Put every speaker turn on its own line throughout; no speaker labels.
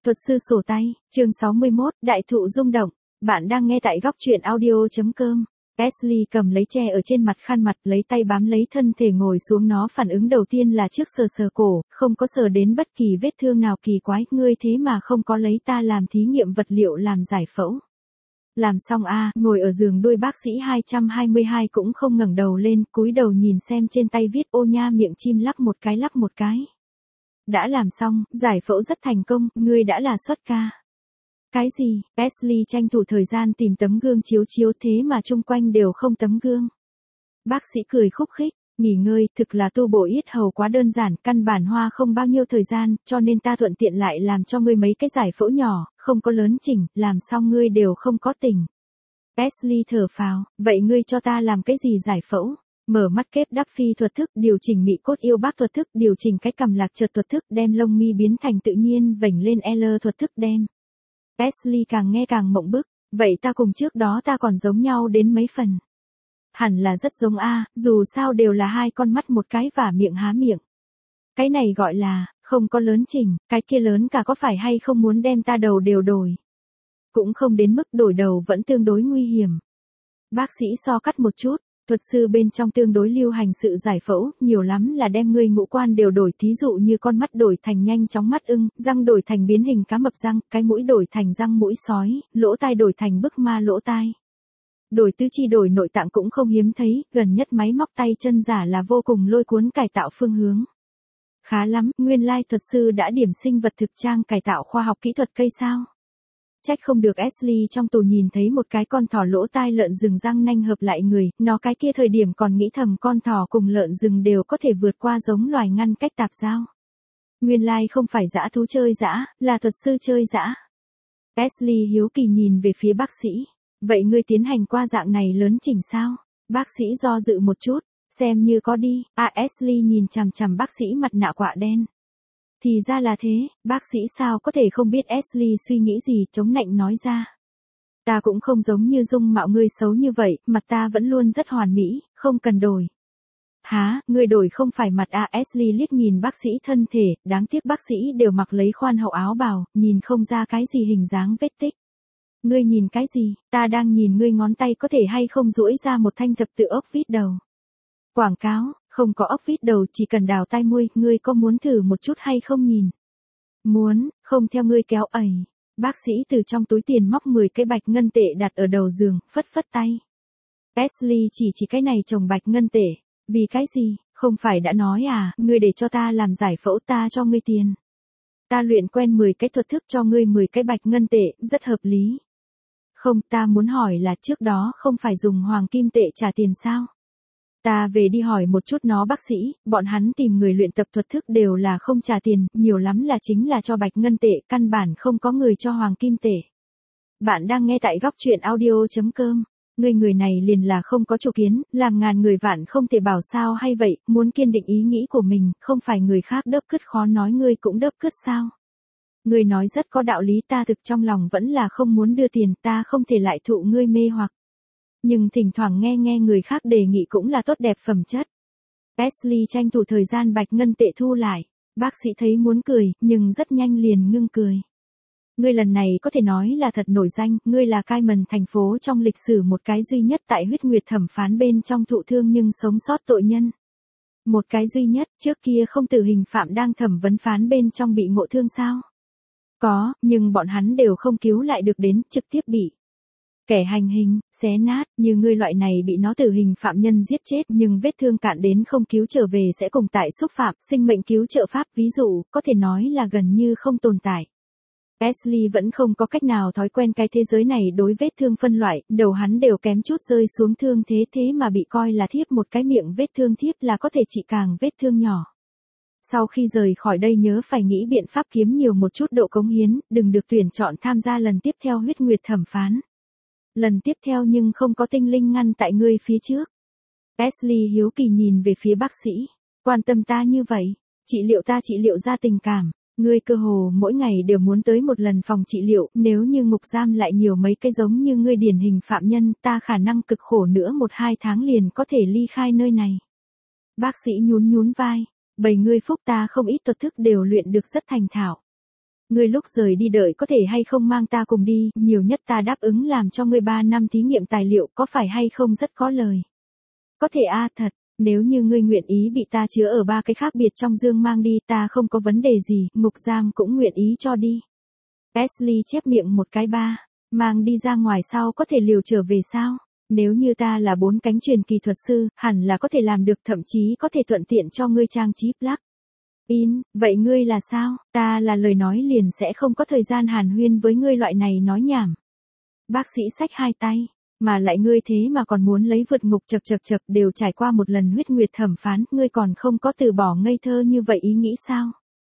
Thuật sư sổ tay, chương 61, đại thụ rung động. Bạn đang nghe tại góc truyện audio.com. Ashley cầm lấy che ở trên mặt khăn mặt, lấy tay bám lấy thân thể ngồi xuống. Nó phản ứng đầu tiên là trước sờ cổ, không có sờ đến bất kỳ vết thương nào. Kỳ quái, ngươi thế mà không có lấy ta làm thí nghiệm vật liệu làm giải phẫu. Làm xong a, ngồi ở giường đuôi bác sĩ 222 cũng không ngẩng đầu lên, cúi đầu nhìn xem trên tay viết ô nha, miệng chim lắc một cái. Đã làm xong, giải phẫu rất thành công, ngươi đã là xuất ca. Cái gì? Ashley tranh thủ thời gian tìm tấm gương chiếu thế mà chung quanh đều không tấm gương. Bác sĩ cười khúc khích, nghỉ ngơi, thực là tu bổ yết hầu quá đơn giản, căn bản hoa không bao nhiêu thời gian, cho nên ta thuận tiện lại làm cho ngươi mấy cái giải phẫu nhỏ, không có lớn chỉnh, làm xong ngươi đều không có tỉnh. Ashley thở phào, vậy ngươi cho ta làm cái gì giải phẫu? Mở mắt kép đắp phi thuật thức, điều chỉnh mị cốt yêu bác thuật thức, điều chỉnh cái cằm lạc trượt thuật thức, đem lông mi biến thành tự nhiên vểnh lên L thuật thức đem. Ashley càng nghe càng mộng bức, vậy ta cùng trước đó ta còn giống nhau đến mấy phần. Hẳn là rất giống a, dù sao đều là hai con mắt một cái và miệng há miệng. Cái này gọi là, không có lớn chỉnh, cái kia lớn cả có phải hay không muốn đem ta đầu đều đổi. Cũng không đến mức đổi đầu vẫn tương đối nguy hiểm. Bác sĩ so cắt một chút. Thuật sư bên trong tương đối lưu hành sự giải phẫu, nhiều lắm là đem ngươi ngũ quan đều đổi, thí dụ như con mắt đổi thành nhanh chóng mắt ưng, răng đổi thành biến hình cá mập răng, cái mũi đổi thành răng mũi sói, lỗ tai đổi thành bức ma lỗ tai. Đổi tứ chi đổi nội tạng cũng không hiếm thấy, gần nhất máy móc tay chân giả là vô cùng lôi cuốn cải tạo phương hướng. Khá lắm, nguyên lai thuật sư đã điểm sinh vật thực trang cải tạo khoa học kỹ thuật cây sao. Trách không được Ashley trong tù nhìn thấy một cái con thỏ lỗ tai lợn rừng răng nanh hợp lại người, nó cái kia thời điểm còn nghĩ thầm con thỏ cùng lợn rừng đều có thể vượt qua giống loài ngăn cách tạp giao. Nguyên lai không phải dã thú chơi dã, là thuật sư chơi dã. Ashley hiếu kỳ nhìn về phía bác sĩ. Vậy ngươi tiến hành qua dạng này lớn chỉnh sao? Bác sĩ do dự một chút, xem như có đi. Ashley nhìn chằm bác sĩ mặt nạ quạ đen. Thì ra là thế, bác sĩ sao có thể không biết Ashley suy nghĩ gì, chống nạnh nói ra. Ta cũng không giống như dung mạo ngươi xấu như vậy, mặt ta vẫn luôn rất hoàn mỹ, không cần đổi. Hả, ngươi đổi không phải mặt à? Ashley liếc nhìn bác sĩ thân thể, đáng tiếc bác sĩ đều mặc lấy khoan hậu áo bào, nhìn không ra cái gì hình dáng vết tích. Ngươi nhìn cái gì? Ta đang nhìn ngươi ngón tay có thể hay không duỗi ra một thanh thập tự ốc vít đầu. Quảng cáo, không có ốc vít đầu chỉ cần đào tai môi, ngươi có muốn thử một chút hay không nhìn? Muốn, không theo ngươi kéo ẩy. Bác sĩ từ trong túi tiền móc 10 cái bạch ngân tệ đặt ở đầu giường, phất tay. Ashley chỉ cái này chồng bạch ngân tệ. Vì cái gì, không phải đã nói à, ngươi để cho ta làm giải phẫu ta cho ngươi tiền. Ta luyện quen 10 cái thuật thức cho ngươi 10 cái bạch ngân tệ, rất hợp lý. Không, ta muốn hỏi là trước đó không phải dùng hoàng kim tệ trả tiền sao? Ta về đi hỏi một chút nó bác sĩ, bọn hắn tìm người luyện tập thuật thức đều là không trả tiền, nhiều lắm là chính là cho bạch ngân tệ, căn bản không có người cho hoàng kim tệ. Bạn đang nghe tại góc truyện audio.com. Người này liền là không có chủ kiến, làm ngàn người vạn không thể bảo sao hay vậy, muốn kiên định ý nghĩ của mình, không phải người khác đớp cứt khó nói ngươi cũng đớp cứt sao. Ngươi nói rất có đạo lý, ta thực trong lòng vẫn là không muốn đưa tiền, ta không thể lại thụ ngươi mê hoặc. Nhưng thỉnh thoảng nghe người khác đề nghị cũng là tốt đẹp phẩm chất. Ashley tranh thủ thời gian bạch ngân tệ thu lại. Bác sĩ thấy muốn cười, nhưng rất nhanh liền ngưng cười. Ngươi lần này có thể nói là thật nổi danh, ngươi là Cayman thành phố trong lịch sử một cái duy nhất tại huyết nguyệt thẩm phán bên trong thụ thương nhưng sống sót tội nhân. Một cái duy nhất, trước kia không tử hình phạm đang thẩm vấn phán bên trong bị ngộ thương sao? Có, nhưng bọn hắn đều không cứu lại được đến, trực tiếp bị kẻ hành hình, xé nát, như ngươi loại này bị nó tử hình phạm nhân giết chết nhưng vết thương cạn đến không cứu trở về sẽ cùng tại xúc phạm, sinh mệnh cứu trợ pháp ví dụ, có thể nói là gần như không tồn tại. Ashley vẫn không có cách nào thói quen cái thế giới này đối vết thương phân loại, đầu hắn đều kém chút rơi xuống thương thế mà bị coi là thiếp một cái miệng vết thương thiếp là có thể trị càng vết thương nhỏ. Sau khi rời khỏi đây nhớ phải nghĩ biện pháp kiếm nhiều một chút độ cống hiến, đừng được tuyển chọn tham gia lần tiếp theo huyết nguyệt thẩm phán. Lần tiếp theo nhưng không có tinh linh ngăn tại ngươi phía trước. Ashley hiếu kỳ nhìn về phía bác sĩ. Quan tâm ta như vậy. Trị liệu ra tình cảm. Ngươi cơ hồ mỗi ngày đều muốn tới một lần phòng trị liệu. Nếu như ngục giam lại nhiều mấy cái giống như ngươi điển hình phạm nhân, ta khả năng cực khổ nữa 1-2 tháng liền có thể ly khai nơi này. Bác sĩ nhún vai. Bầy ngươi phúc ta không ít thuật thức đều luyện được rất thành thạo. Ngươi lúc rời đi đợi có thể hay không mang ta cùng đi, nhiều nhất ta đáp ứng làm cho ngươi 3 năm thí nghiệm tài liệu, có phải hay không rất có lời. Có thể thật, nếu như ngươi nguyện ý bị ta chứa ở 3 cái khác biệt trong dương mang đi, ta không có vấn đề gì, ngục giam cũng nguyện ý cho đi. Ashley chép miệng một cái ba, mang đi ra ngoài sau có thể liều trở về sao? Nếu như ta là 4 cánh truyền kỳ thuật sư, hẳn là có thể làm được, thậm chí có thể thuận tiện cho ngươi trang trí plug in, vậy ngươi là sao? Ta là lời nói liền sẽ không có thời gian hàn huyên với ngươi loại này nói nhảm. Bác sĩ xách 2 tay, mà lại ngươi thế mà còn muốn lấy vượt ngục, chật đều trải qua một lần huyết nguyệt thẩm phán, ngươi còn không có từ bỏ ngây thơ như vậy ý nghĩ sao?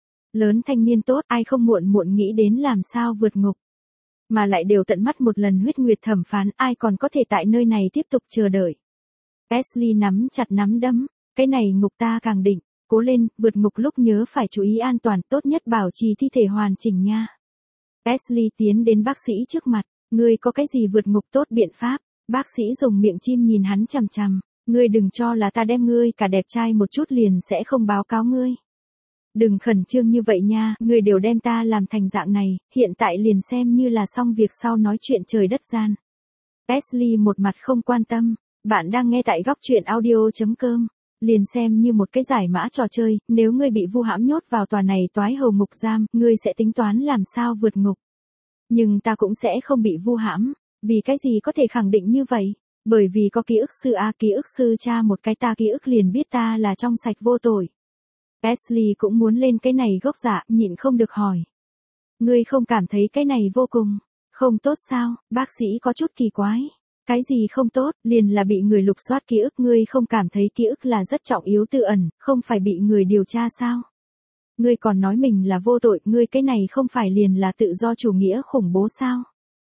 Lớn thanh niên tốt, ai không muộn nghĩ đến làm sao vượt ngục. Mà lại đều tận mắt một lần huyết nguyệt thẩm phán, ai còn có thể tại nơi này tiếp tục chờ đợi. Ashley nắm chặt nắm đấm, cái này ngục ta càng định, cố lên, vượt ngục lúc nhớ phải chú ý an toàn, tốt nhất bảo trì thi thể hoàn chỉnh nha. Ashley tiến đến bác sĩ trước mặt, ngươi có cái gì vượt ngục tốt biện pháp? Bác sĩ dùng miệng chim nhìn hắn chằm chằm, ngươi đừng cho là ta đem ngươi cả đẹp trai một chút liền sẽ không báo cáo ngươi. Đừng khẩn trương như vậy nha, ngươi đều đem ta làm thành dạng này, hiện tại liền xem như là xong việc sau nói chuyện trời đất gian. Ashley một mặt không quan tâm, bạn đang nghe tại góc truyện audio.com, liền xem như một cái giải mã trò chơi, nếu ngươi bị vu hãm nhốt vào tòa này toái hầu ngục giam, ngươi sẽ tính toán làm sao vượt ngục. Nhưng ta cũng sẽ không bị vu hãm, vì cái gì có thể khẳng định như vậy? Bởi vì có ký ức sư ký ức sư tra một cái ta ký ức liền biết ta là trong sạch vô tội. Ashley cũng muốn lên cái này gốc dạ, nhịn không được hỏi. Ngươi không cảm thấy cái này vô cùng không tốt sao? Bác sĩ có chút kỳ quái. Cái gì không tốt, liền là bị người lục soát ký ức, ngươi không cảm thấy ký ức là rất trọng yếu tự ẩn, không phải bị người điều tra sao? Ngươi còn nói mình là vô tội, ngươi cái này không phải liền là tự do chủ nghĩa khủng bố sao?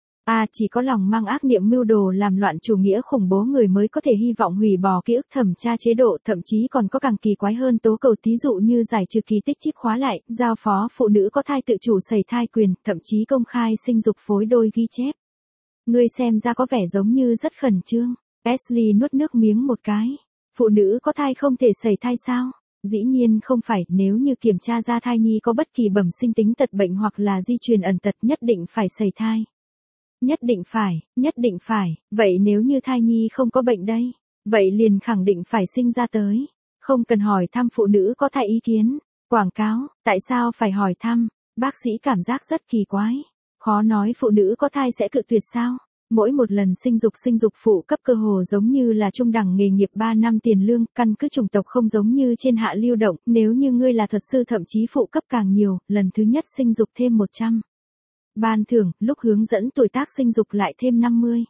Chỉ có lòng mang ác niệm mưu đồ làm loạn chủ nghĩa khủng bố người mới có thể hy vọng hủy bỏ ký ức thẩm tra chế độ, thậm chí còn có càng kỳ quái hơn tố cầu, thí dụ như giải trừ kỳ tích chip khóa lại, giao phó phụ nữ có thai tự chủ sẩy thai quyền, thậm chí công khai sinh dục phối đôi ghi chép. Ngươi xem ra có vẻ giống như rất khẩn trương. Ashley nuốt nước miếng một cái. Phụ nữ có thai không thể sẩy thai sao? Dĩ nhiên không phải, nếu như kiểm tra ra thai nhi có bất kỳ bẩm sinh tính tật bệnh hoặc là di truyền ẩn tật nhất định phải sẩy thai. Nhất định phải, vậy nếu như thai nhi không có bệnh đây, vậy liền khẳng định phải sinh ra tới. Không cần hỏi thăm phụ nữ có thai ý kiến. Quảng cáo, tại sao phải hỏi thăm? Bác sĩ cảm giác rất kỳ quái. Khó nói phụ nữ có thai sẽ cự tuyệt sao? Mỗi một lần sinh dục phụ cấp cơ hồ giống như là trung đẳng nghề nghiệp 3 năm tiền lương, căn cứ chủng tộc không giống như trên hạ lưu động, nếu như ngươi là thuật sư thậm chí phụ cấp càng nhiều, lần thứ nhất sinh dục thêm 100. Ban thưởng, lúc hướng dẫn tuổi tác sinh dục lại thêm 50.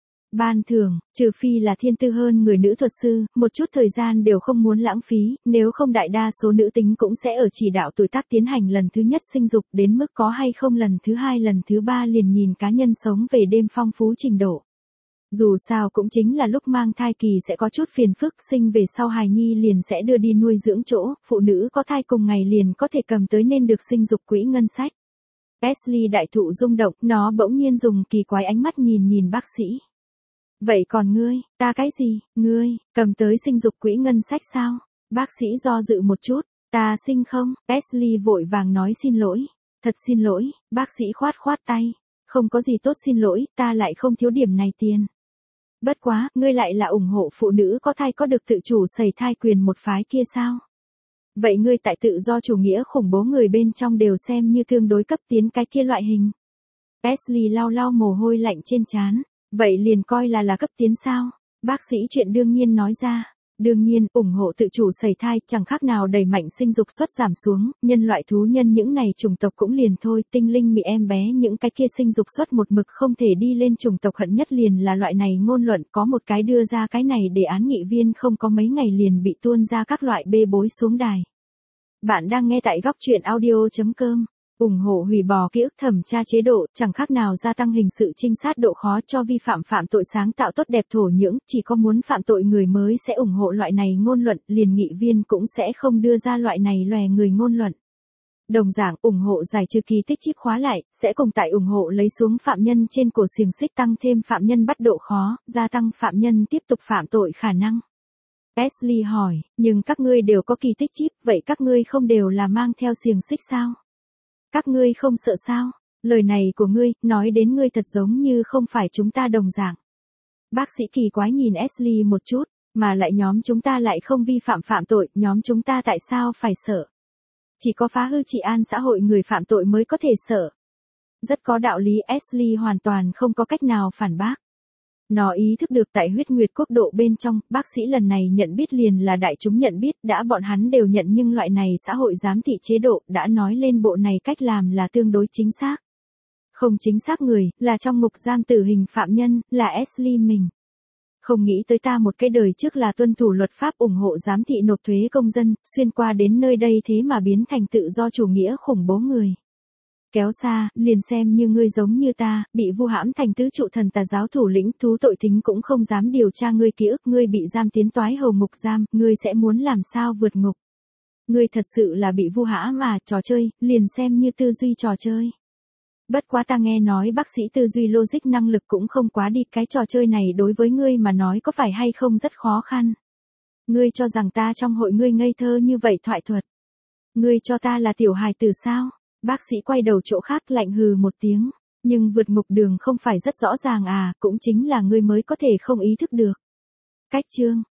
Ban thưởng, trừ phi là thiên tư hơn người nữ thuật sư, một chút thời gian đều không muốn lãng phí, nếu không đại đa số nữ tính cũng sẽ ở chỉ đạo tuổi tác tiến hành lần thứ nhất sinh dục, đến mức có hay không lần thứ 2 lần thứ 3 liền nhìn cá nhân sống về đêm phong phú trình độ. Dù sao cũng chính là lúc mang thai kỳ sẽ có chút phiền phức, sinh về sau hài nhi liền sẽ đưa đi nuôi dưỡng chỗ, phụ nữ có thai cùng ngày liền có thể cầm tới nên được sinh dục quỹ ngân sách. Ashley đại thụ rung động, nó bỗng nhiên dùng kỳ quái ánh mắt nhìn bác sĩ. Vậy còn ngươi, ta cái gì, ngươi, cầm tới sinh dục quỹ ngân sách sao? Bác sĩ do dự một chút, ta sinh không? Ashley vội vàng nói xin lỗi. Thật xin lỗi, bác sĩ khoát tay. Không có gì tốt xin lỗi, ta lại không thiếu điểm này tiền. Bất quá, ngươi lại là ủng hộ phụ nữ có thai có được tự chủ sẩy thai quyền một phái kia sao? Vậy ngươi tại tự do chủ nghĩa khủng bố người bên trong đều xem như tương đối cấp tiến cái kia loại hình. Ashley lau mồ hôi lạnh trên trán. Vậy liền coi là cấp tiến sao? Bác sĩ chuyện đương nhiên nói ra. Đương nhiên, ủng hộ tự chủ sẩy thai, chẳng khác nào đẩy mạnh sinh dục suất giảm xuống, nhân loại thú nhân những này chủng tộc cũng liền thôi, tinh linh mị em bé những cái kia sinh dục suất một mực không thể đi lên, chủng tộc hận nhất liền là loại này ngôn luận, có một cái đưa ra cái này để án nghị viên không có mấy ngày liền bị tuôn ra các loại bê bối xuống đài. Bạn đang nghe tại góc truyện audio.com. Ủng hộ hủy bỏ ký ức thẩm tra chế độ, chẳng khác nào gia tăng hình sự trinh sát độ khó cho vi phạm tội sáng tạo tốt đẹp thổ nhưỡng, chỉ có muốn phạm tội người mới sẽ ủng hộ loại này ngôn luận, liền nghị viên cũng sẽ không đưa ra loại này lòe người ngôn luận. Đồng dạng, ủng hộ giải trừ kỳ tích chip khóa lại, sẽ cùng tại ủng hộ lấy xuống phạm nhân trên cổ xiềng xích, tăng thêm phạm nhân bắt độ khó, gia tăng phạm nhân tiếp tục phạm tội khả năng. Ashley hỏi, nhưng các ngươi đều có kỳ tích chip, vậy các ngươi không đều là mang theo xiềng xích sao? Các ngươi không sợ sao? Lời này của ngươi, nói đến ngươi thật giống như không phải chúng ta đồng dạng. Bác sĩ kỳ quái nhìn Ashley một chút, mà lại nhóm chúng ta lại không vi phạm tội, nhóm chúng ta tại sao phải sợ? Chỉ có phá hư trị an xã hội người phạm tội mới có thể sợ. Rất có đạo lý, Ashley hoàn toàn không có cách nào phản bác. Nó ý thức được tại huyết nguyệt quốc độ bên trong, bác sĩ lần này nhận biết liền là đại chúng nhận biết, đã bọn hắn đều nhận nhưng loại này xã hội giám thị chế độ đã nói lên bộ này cách làm là tương đối chính xác. Không chính xác người, là trong ngục giam tử hình phạm nhân, là Ashley mình. Không nghĩ tới ta một cái đời trước là tuân thủ luật pháp ủng hộ giám thị nộp thuế công dân, xuyên qua đến nơi đây thế mà biến thành tự do chủ nghĩa khủng bố người. Kéo xa, liền xem như ngươi giống như ta, bị vu hãm thành tứ trụ thần tà giáo thủ lĩnh, thú tội thính cũng không dám điều tra ngươi ký ức, ngươi bị giam tiến toái hầu ngục giam, ngươi sẽ muốn làm sao vượt ngục. Ngươi thật sự là bị vu hãm mà, trò chơi, liền xem như tư duy trò chơi. Bất quá ta nghe nói bác sĩ tư duy logic năng lực cũng không quá đi, cái trò chơi này đối với ngươi mà nói có phải hay không rất khó khăn. Ngươi cho rằng ta trong hội ngươi ngây thơ như vậy thoại thuật. Ngươi cho ta là tiểu hài tử sao? Bác sĩ quay đầu chỗ khác lạnh hừ một tiếng, nhưng vượt ngục đường không phải rất rõ ràng à, cũng chính là ngươi mới có thể không ý thức được. Cách chương